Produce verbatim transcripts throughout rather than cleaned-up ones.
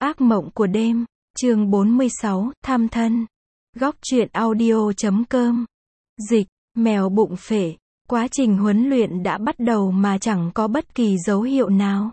Ác mộng của đêm, chương bốn mươi sáu, thăm thân. Góc truyện audio chấm com. Dịch, mèo bụng phệ. Quá trình huấn luyện đã bắt đầu mà chẳng có bất kỳ dấu hiệu nào.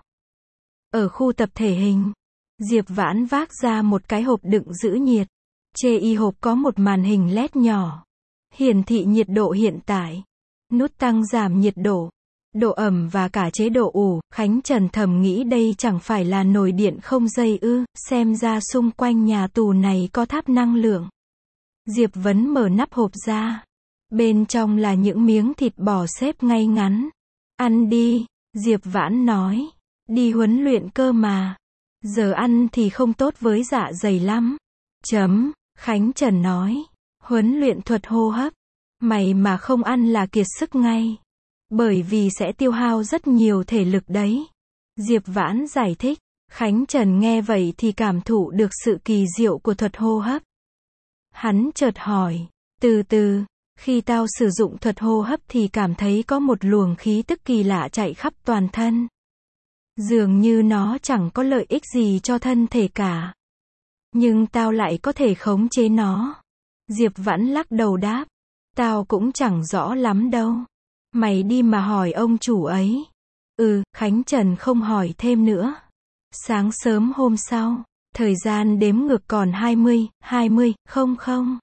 Ở khu tập thể hình, Diệp Vãn vác ra một cái hộp đựng giữ nhiệt. Trên y hộp có một màn hình led nhỏ, hiển thị nhiệt độ hiện tại, nút tăng giảm nhiệt độ, độ ẩm và cả chế độ ủ. Khánh Trần thầm nghĩ đây chẳng phải là nồi điện không dây ư, xem ra xung quanh nhà tù này có tháp năng lượng. Diệp Vấn mở nắp hộp ra. Bên trong là những miếng thịt bò xếp ngay ngắn. Ăn đi, Diệp Vãn nói. Đi huấn luyện cơ mà. Giờ ăn thì không tốt với dạ dày lắm. Chấm, Khánh Trần nói. Huấn luyện thuật hô hấp. Mày mà không ăn là kiệt sức ngay. Bởi vì sẽ tiêu hao rất nhiều thể lực đấy. Diệp Vãn giải thích. Khánh Trần nghe vậy thì cảm thụ được sự kỳ diệu của thuật hô hấp. Hắn chợt hỏi. Từ từ, khi tao sử dụng thuật hô hấp thì cảm thấy có một luồng khí tức kỳ lạ chạy khắp toàn thân. Dường như nó chẳng có lợi ích gì cho thân thể cả. Nhưng tao lại có thể khống chế nó. Diệp Vãn lắc đầu đáp. Tao cũng chẳng rõ lắm đâu. Mày đi mà hỏi ông chủ ấy. Ừ, Khánh Trần không hỏi thêm nữa. Sáng sớm hôm sau, thời gian đếm ngược còn hai mươi, hai mươi, không không.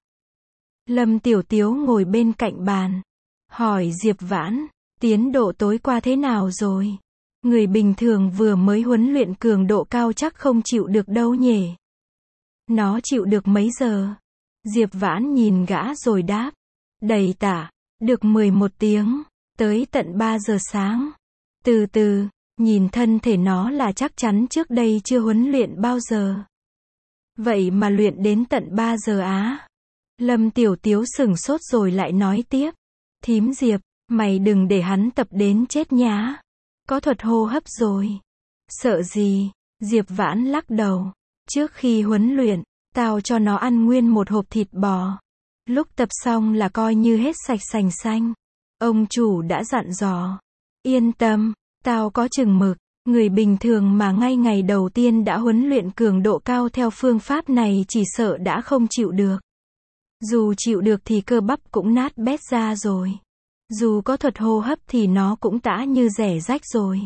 Lâm Tiểu Tiếu ngồi bên cạnh bàn. Hỏi Diệp Vãn, tiến độ tối qua thế nào rồi? Người bình thường vừa mới huấn luyện cường độ cao chắc không chịu được đâu nhỉ? Nó chịu được mấy giờ? Diệp Vãn nhìn gã rồi đáp. Đầy tả, được mười một tiếng, tới tận ba giờ sáng. Từ từ, nhìn thân thể nó là chắc chắn trước đây chưa huấn luyện bao giờ. Vậy mà luyện đến tận ba giờ á? Lâm Tiểu Tiếu sửng sốt rồi lại nói tiếp. Thím Diệp, mày đừng để hắn tập đến chết nhá. Có thuật hô hấp rồi. Sợ gì? Diệp Vãn lắc đầu. Trước khi huấn luyện, tao cho nó ăn nguyên một hộp thịt bò. Lúc tập xong là coi như hết sạch sành xanh. Ông chủ đã dặn dò. Yên tâm, tao có chừng mực. Người bình thường mà ngay ngày đầu tiên đã huấn luyện cường độ cao theo phương pháp này chỉ sợ đã không chịu được. Dù chịu được thì cơ bắp cũng nát bét ra rồi. Dù có thuật hô hấp thì nó cũng tã như rẻ rách rồi.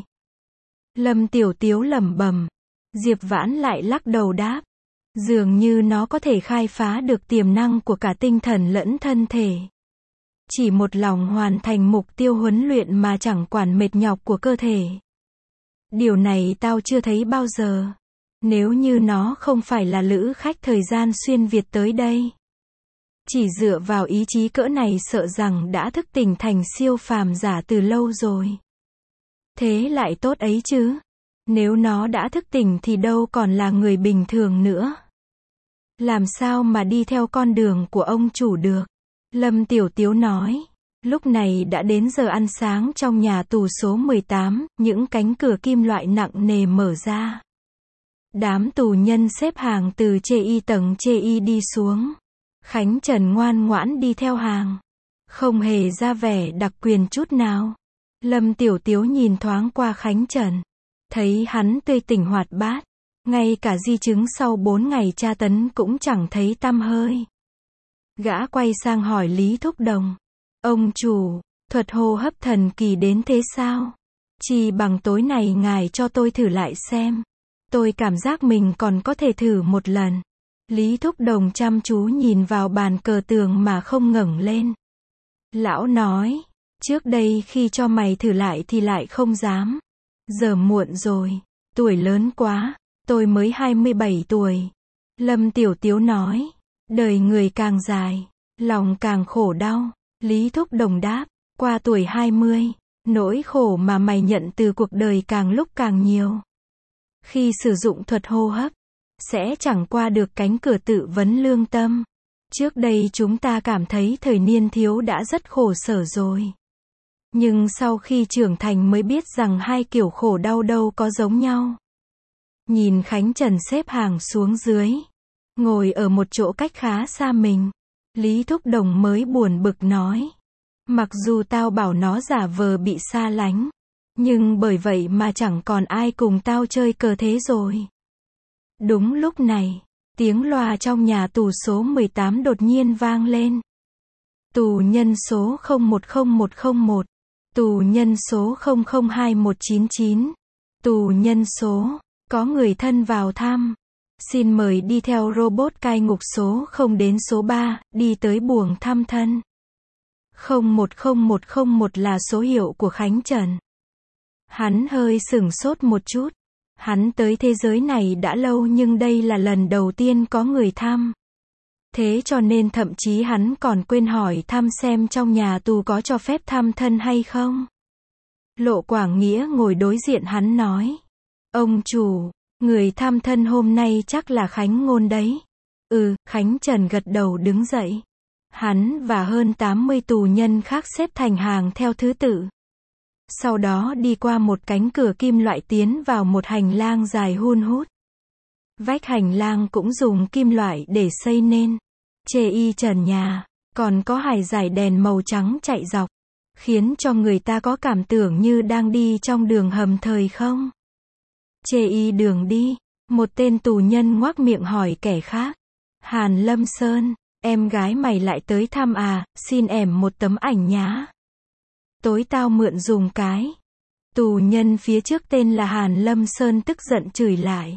Lâm Tiểu Tiếu lẩm bẩm. Diệp Vãn lại lắc đầu đáp. Dường như nó có thể khai phá được tiềm năng của cả tinh thần lẫn thân thể. Chỉ một lòng hoàn thành mục tiêu huấn luyện mà chẳng quản mệt nhọc của cơ thể. Điều này tao chưa thấy bao giờ. Nếu như nó không phải là lữ khách thời gian xuyên Việt tới đây. Chỉ dựa vào ý chí cỡ này sợ rằng đã thức tỉnh thành siêu phàm giả từ lâu rồi. Thế lại tốt ấy chứ. Nếu nó đã thức tỉnh thì đâu còn là người bình thường nữa. Làm sao mà đi theo con đường của ông chủ được? Lâm Tiểu Tiếu nói. Lúc này đã đến giờ ăn sáng trong nhà tù số mười tám, những cánh cửa kim loại nặng nề mở ra. Đám tù nhân xếp hàng từ chê y tầng chê y đi xuống. Khánh Trần ngoan ngoãn đi theo hàng. Không hề ra vẻ đặc quyền chút nào. Lâm Tiểu Tiếu nhìn thoáng qua Khánh Trần. Thấy hắn tươi tỉnh hoạt bát. Ngay cả di chứng sau bốn ngày tra tấn cũng chẳng thấy tăm hơi. Gã quay sang hỏi Lý Thúc Đồng. Ông chủ, thuật hô hấp thần kỳ đến thế sao? Chỉ bằng tối này ngài cho tôi thử lại xem. Tôi cảm giác mình còn có thể thử một lần. Lý Thúc Đồng chăm chú nhìn vào bàn cờ tường mà không ngẩng lên. Lão nói, trước đây khi cho mày thử lại thì lại không dám. Giờ muộn rồi, tuổi lớn quá, tôi mới hai mươi bảy tuổi. Lâm Tiểu Tiếu nói, đời người càng dài, lòng càng khổ đau. Lý Thúc Đồng đáp, qua tuổi hai mươi, nỗi khổ mà mày nhận từ cuộc đời càng lúc càng nhiều. Khi sử dụng thuật hô hấp, sẽ chẳng qua được cánh cửa tự vấn lương tâm. Trước đây chúng ta cảm thấy thời niên thiếu đã rất khổ sở rồi. Nhưng sau khi trưởng thành mới biết rằng hai kiểu khổ đau đâu có giống nhau. Nhìn Khánh Trần xếp hàng xuống dưới. Ngồi ở một chỗ cách khá xa mình. Lý Thúc Đồng mới buồn bực nói. Mặc dù tao bảo nó giả vờ bị xa lánh. Nhưng bởi vậy mà chẳng còn ai cùng tao chơi cờ thế rồi. Đúng lúc này, tiếng loa trong nhà tù số mười tám đột nhiên vang lên. Tù nhân số không một không một không một, tù nhân số không không hai một chín chín, tù nhân số, có người thân vào thăm. Xin mời đi theo robot cai ngục số không đến số ba, đi tới buồng thăm thân. không một không một không một là số hiệu của Khánh Trần. Hắn hơi sửng sốt một chút. Hắn tới thế giới này đã lâu nhưng đây là lần đầu tiên có người thăm. Thế cho nên thậm chí hắn còn quên hỏi thăm xem trong nhà tù có cho phép thăm thân hay không. Lộ Quảng Nghĩa ngồi đối diện hắn nói. Ông chủ, người thăm thân hôm nay chắc là Khánh Ngôn đấy. Ừ, Khánh Trần gật đầu đứng dậy. Hắn và hơn tám mươi tù nhân khác xếp thành hàng theo thứ tự. Sau đó đi qua một cánh cửa kim loại tiến vào một hành lang dài hun hút. Vách hành lang cũng dùng kim loại để xây nên. Chê y trần nhà, còn có hải dải đèn màu trắng chạy dọc, khiến cho người ta có cảm tưởng như đang đi trong đường hầm thời không. Chê y đường đi, một tên tù nhân ngoác miệng hỏi kẻ khác. Hàn Lâm Sơn, em gái mày lại tới thăm à, xin em một tấm ảnh nhá. Tối tao mượn dùng cái. Tù nhân phía trước tên là Hàn Lâm Sơn tức giận chửi lại.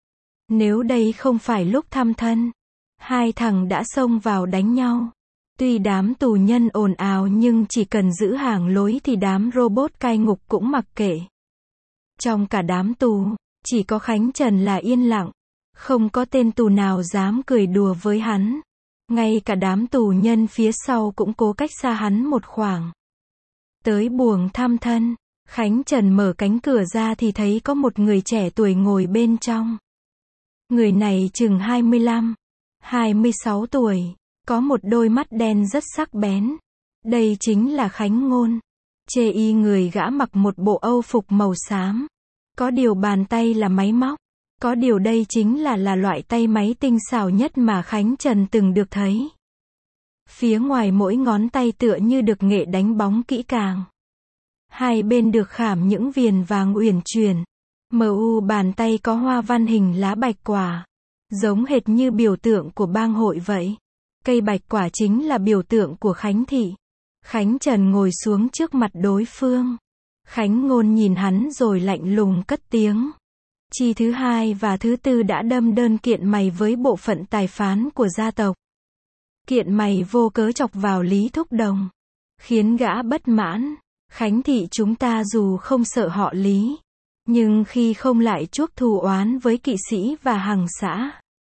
Nếu đây không phải lúc thăm thân, hai thằng đã xông vào đánh nhau. Tuy đám tù nhân ồn ào nhưng chỉ cần giữ hàng lối thì đám robot cai ngục cũng mặc kệ. Trong cả đám tù, chỉ có Khánh Trần là yên lặng. Không có tên tù nào dám cười đùa với hắn. Ngay cả đám tù nhân phía sau cũng cố cách xa hắn một khoảng. Tới buồng thăm thân, Khánh Trần mở cánh cửa ra thì thấy có một người trẻ tuổi ngồi bên trong. Người này chừng hai mươi lăm, hai mươi sáu tuổi, có một đôi mắt đen rất sắc bén. Đây chính là Khánh Ngôn. Chê y người gã mặc một bộ âu phục màu xám. Có điều bàn tay là máy móc. Có điều đây chính là là loại tay máy tinh xảo nhất mà Khánh Trần từng được thấy. Phía ngoài mỗi ngón tay tựa như được nghệ đánh bóng kỹ càng. Hai bên được khảm những viền vàng uyển chuyển. Mờ u bàn tay có hoa văn hình lá bạch quả. Giống hệt như biểu tượng của bang hội vậy. Cây bạch quả chính là biểu tượng của Khánh Thị. Khánh Trần ngồi xuống trước mặt đối phương. Khánh Ngôn nhìn hắn rồi lạnh lùng cất tiếng. Chi thứ hai và thứ tư đã đâm đơn kiện mày với bộ phận tài phán của gia tộc. Kiện mày vô cớ chọc vào Lý Thúc Đồng. Khiến gã bất mãn. Khánh Thị chúng ta dù không sợ họ Lý. Nhưng khi không lại chuốc thù oán với kỵ sĩ và hằng xã.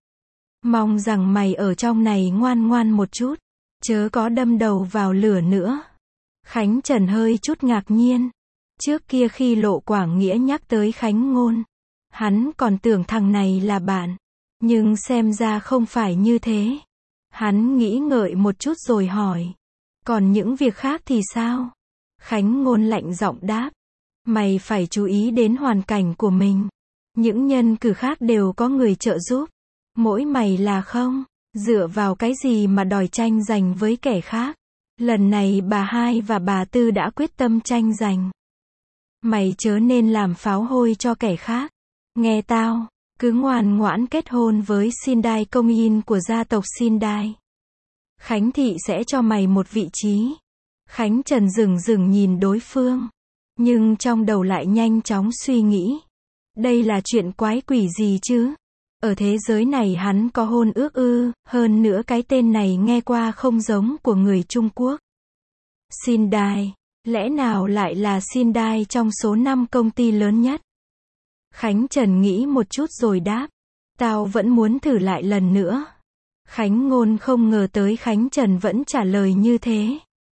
Mong rằng mày ở trong này ngoan ngoan một chút. Chớ có đâm đầu vào lửa nữa. Khánh Trần hơi chút ngạc nhiên. Trước kia khi Lộ Quảng Nghĩa nhắc tới Khánh Ngôn. Hắn còn tưởng thằng này là bạn. Nhưng xem ra không phải như thế. Hắn nghĩ ngợi một chút rồi hỏi. Còn những việc khác thì sao? Khánh Ngôn lạnh giọng đáp. Mày phải chú ý đến hoàn cảnh của mình. Những nhân cử khác đều có người trợ giúp. Mỗi mày là không. Dựa vào cái gì mà đòi tranh giành với kẻ khác? Lần này bà hai và bà tư đã quyết tâm tranh giành. Mày chớ nên làm pháo hôi cho kẻ khác. Nghe tao, cứ ngoan ngoãn kết hôn với Sindai Công Yin của gia tộc Sindai. Khánh Thị sẽ cho mày một vị trí. Khánh Trần dừng dừng nhìn đối phương. Nhưng trong đầu lại nhanh chóng suy nghĩ. Đây là chuyện quái quỷ gì chứ? Ở thế giới này hắn có hôn ước ư, hơn nữa cái tên này nghe qua không giống của người Trung Quốc. Sindai, lẽ nào lại là Sindai trong số năm công ty lớn nhất? Khánh Trần nghĩ một chút rồi đáp. Tao vẫn muốn thử lại lần nữa. Khánh Ngôn không ngờ tới Khánh Trần vẫn trả lời như thế.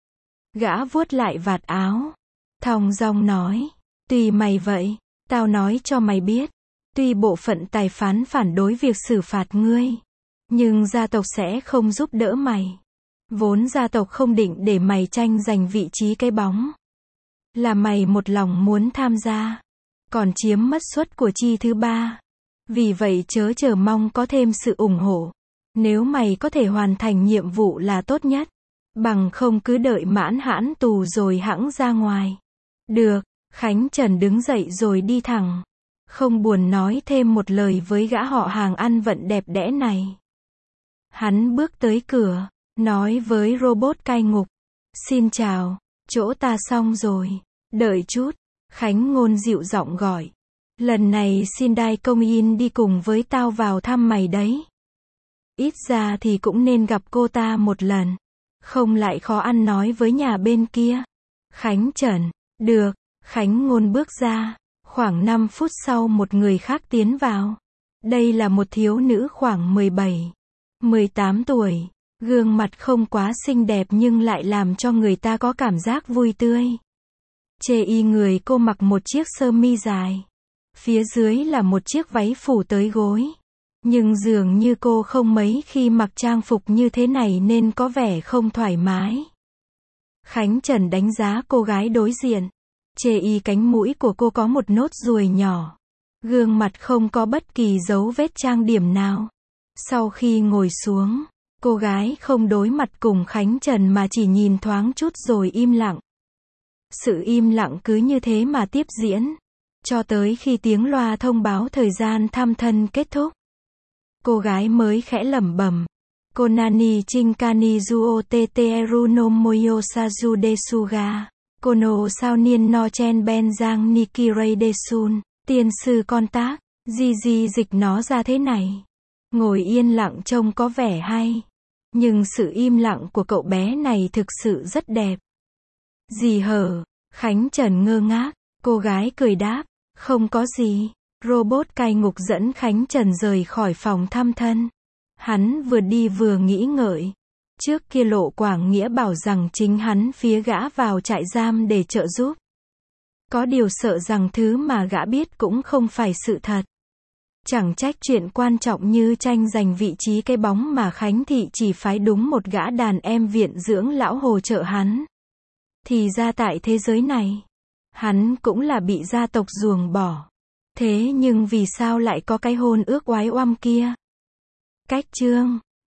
Gã vuốt lại vạt áo. Thong dong nói. Tùy mày vậy. Tao nói cho mày biết. Tuy bộ phận tài phán phản đối việc xử phạt ngươi. Nhưng gia tộc sẽ không giúp đỡ mày. Vốn gia tộc không định để mày tranh giành vị trí cái bóng. Là mày một lòng muốn tham gia. Còn chiếm mất suất của chi thứ ba. Vì vậy chớ chờ mong có thêm sự ủng hộ. Nếu mày có thể hoàn thành nhiệm vụ là tốt nhất. Bằng không cứ đợi mãn hãn tù rồi hẵng ra ngoài. Được, Khánh Trần đứng dậy rồi đi thẳng. không buồn nói thêm một lời với gã họ hàng ăn vận đẹp đẽ này. Hắn bước tới cửa, nói với robot cai ngục. Xin chào, chỗ ta xong rồi. Đợi chút, Khánh Ngôn dịu giọng gọi. Lần này xin Đai Công Yin đi cùng với tao vào thăm mày đấy. Ít ra thì cũng nên gặp cô ta một lần. Không lại khó ăn nói với nhà bên kia. Khánh Trần, được, Khánh Ngôn bước ra. Khoảng năm phút sau một người khác tiến vào. Đây là một thiếu nữ khoảng mười bảy, mười tám tuổi. Gương mặt không quá xinh đẹp nhưng lại làm cho người ta có cảm giác vui tươi. Chê y người cô mặc một chiếc sơ mi dài. Phía dưới là một chiếc váy phủ tới gối. Nhưng dường như cô không mấy khi mặc trang phục như thế này nên có vẻ không thoải mái. Khánh Trần đánh giá cô gái đối diện. Chê y cánh mũi của cô có một nốt ruồi nhỏ. Gương mặt không có bất kỳ dấu vết trang điểm nào. Sau khi ngồi xuống, cô gái không đối mặt cùng Khánh Trần mà chỉ nhìn thoáng chút rồi im lặng. Sự im lặng cứ như thế mà tiếp diễn. Cho tới khi tiếng loa thông báo thời gian thăm thân kết thúc. Cô gái mới khẽ lẩm bẩm. Konani chinkani juo teteru no moyo saju desuga. Kono sao niên no chen ben giang nikirei desun. Tiên sư con tác. Di di dịch nó ra thế này. Ngồi yên lặng trông có vẻ hay. Nhưng sự im lặng của cậu bé này thực sự rất đẹp. Gì hở? Khánh Trần ngơ ngác. Cô gái cười đáp. Không có gì. Robot cai ngục dẫn Khánh Trần rời khỏi phòng thăm thân. Hắn vừa đi vừa nghĩ ngợi. Trước kia Lộ Quảng Nghĩa bảo rằng chính hắn phía gã vào trại giam để trợ giúp. Có điều sợ rằng thứ mà gã biết cũng không phải sự thật. Chẳng trách chuyện quan trọng như tranh giành vị trí cái bóng mà Khánh Thị chỉ phái đúng một gã đàn em viện dưỡng lão hỗ trợ hắn. Thì ra tại thế giới này, hắn cũng là bị gia tộc ruồng bỏ. Thế nhưng vì sao lại có cái hôn ước oái oăm kia? Cách chương